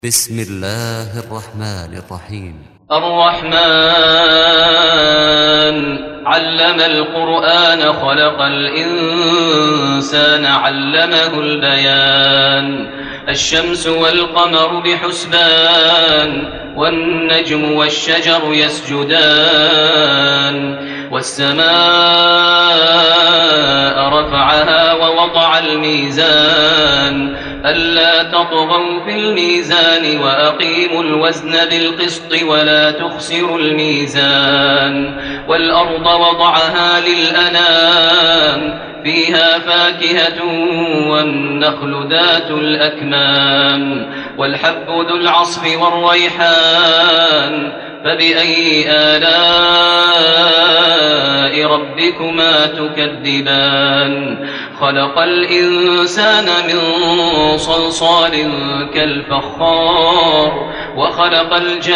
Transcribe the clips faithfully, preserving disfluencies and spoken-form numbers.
بسم الله الرحمن الرحيم. الرحمن علم القرآن خلق الإنسان علمه البيان. الشمس والقمر بحسبان والنجم والشجر يسجدان والسماء رفعها ووضع الميزان ألا تطغوا في الميزان وأقيموا الوزن بالقسط ولا تخسروا الميزان. والأرض وضعها للأنام فيها فاكهة والنخل ذات الأكمام والحب ذو العصف والريحان فبأي آلاء ربكما تكذبان. خلق الإنسان من صلصال كالفخار وخلق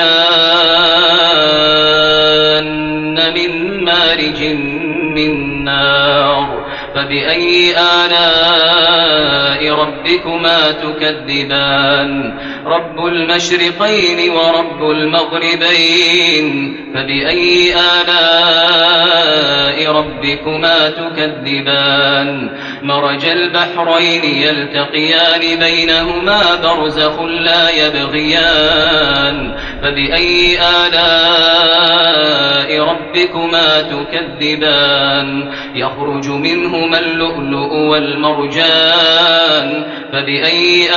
الجان من مارج من نار فبأي آلاء ربكما تكذبان. رب المشرقين ورب المغربين فبأي آلاء ربكما تكذبان. مرج البحرين يلتقيان بينهما برزخ لا يبغيان فبأي آلاء ربكما تكذبان. يخرج منهما اللؤلؤ والمرجان فبأي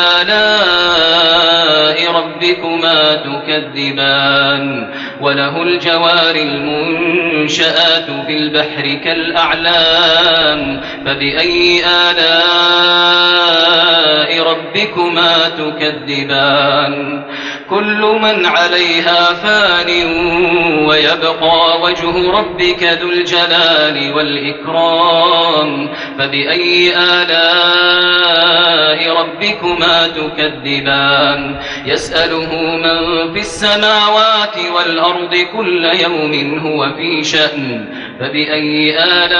آلاء ربكما تكذبان. وله الجوار المنشآت في البحر كالأعلام فبأي آلاء ربكما تكذبان. كل من عليها فان ويبقى وجه ربك ذو الجلال والإكرام فبأي آلاء ربكما تكذبان. يسأله من في السماوات والأرض كل يوم هو في شأن فبأي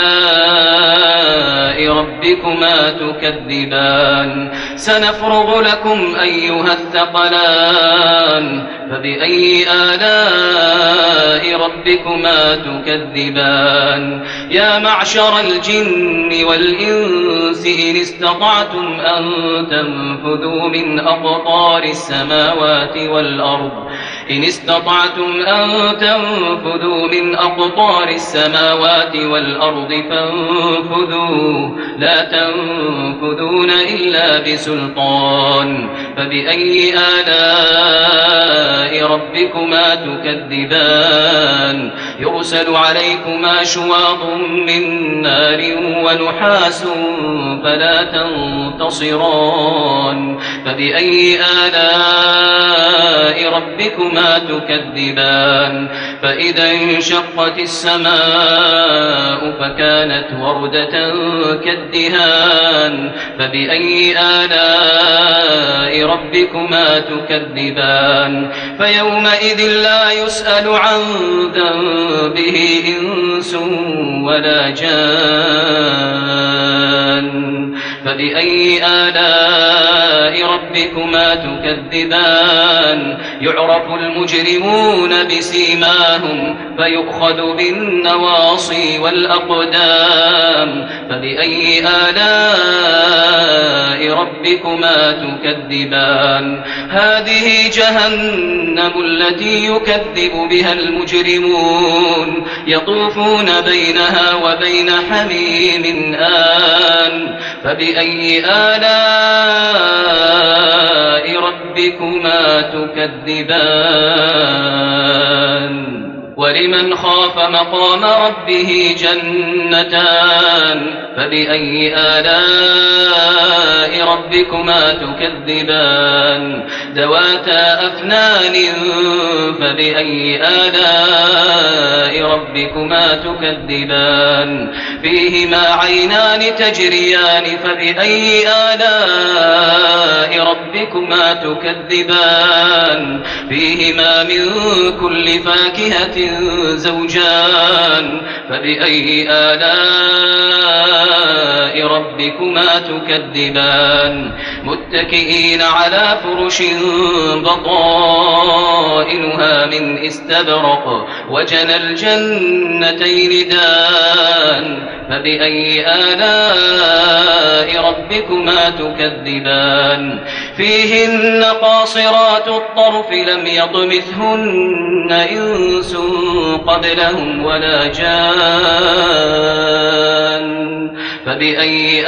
آلاء ربكما تكذبان. سنفرغ لكم أيها الثقلان فبأي آلاء ربكما تكذبان. يا معشر الجن والإنس إن استطعتم أن تنفذوا من أقطار السماوات والأرض إن استطعتم أن تنفذوا من أقطار السماوات والأرض فانفذوا لا تنفذون إلا بسلطان فبأي آلاء ربكما تكذبان. يرسل عليكما شواظ من نار ونحاس فلا تنتصران فبأي آلاء ربكما تكذبان. فإذا انشقت السماء فكانت وردة كالدهان فبأي آلاء ربكما تكذبان. فيومئذ لا يسأل عن ذنبه إنس ولا جان فبأي آلاء ربكما تكذبان. يعرف المجرمون بسيماهم فيؤخذ بالنواصي والأقدام فبأي آلاء ربكما تكذبان. هذه جهنم التي يكذب بها المجرمون يطوفون بينها وبين حميم آن فبأي آلاء ربكما تكذبان. ولمن خاف مقام ربه جنتان فبأي آلاء ربكما تكذبان. ذواتا أفنان فبأي آلاء ربكما تكذبان. فيهما عينان تجريان فبأي آلاء ربكما تكذبان. فيهما من كل فاكهة زوجان فبأي آلاء ربكما تكذبان متكئين على فرش بطائنها من استبرق وجنى الجنتين دان فبأي آلاء ربكما تكذبان فيهن قاصرات الطرف لم يطمثهن إنس قبلهم ولا جان فبأي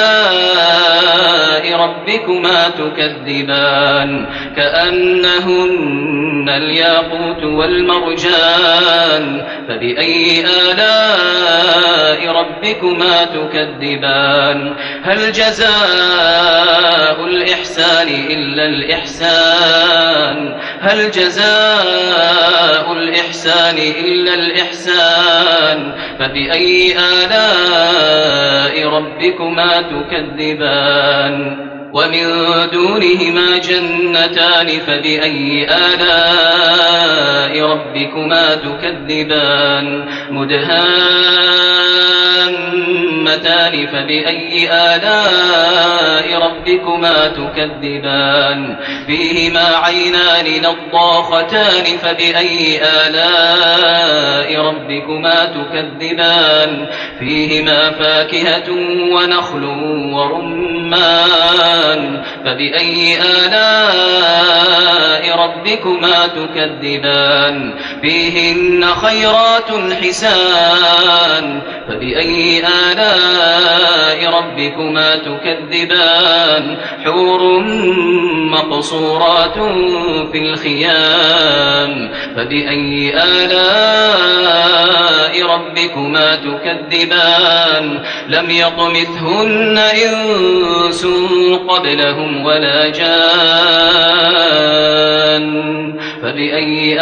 آلاء ربكما تكذبان كأنهن الياقوت والمرجان فبأي آلاء ربكما تكذبان هل جزاء الإحسان إلا الإحسان هل جزاء الإحسان إلا الإحسان فبأي آلاء ربكما تكذبان ومن دونهما جنتان فبأي آلاء ربكما تكذبان مدهامتان فبأي آلاء ربكما تكذبان فيهما عينان نضاختان فبأي آلاء ربكما تكذبان فيهما فاكهة ونخل ورمان فبأي آلاء ربكما تكذبان فيهن خيرات حسان فبأي آلاء ربكما تكذبان حور مقصورات في الخيام فبأي آلاء ربكما تكذبان لم يطمثهن إنس قبلهم ولا جان فبأي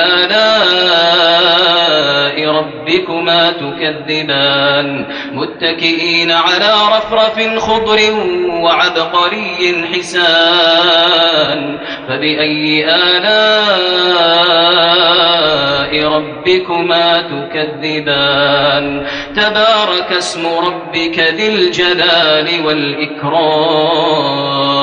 آلاء ربكما تكذبان متكئين على رفرف خضر وعبقري حسان فبأي آلاء ربكما تكذبان تبارك اسم ربك ذي الجلال والإكرام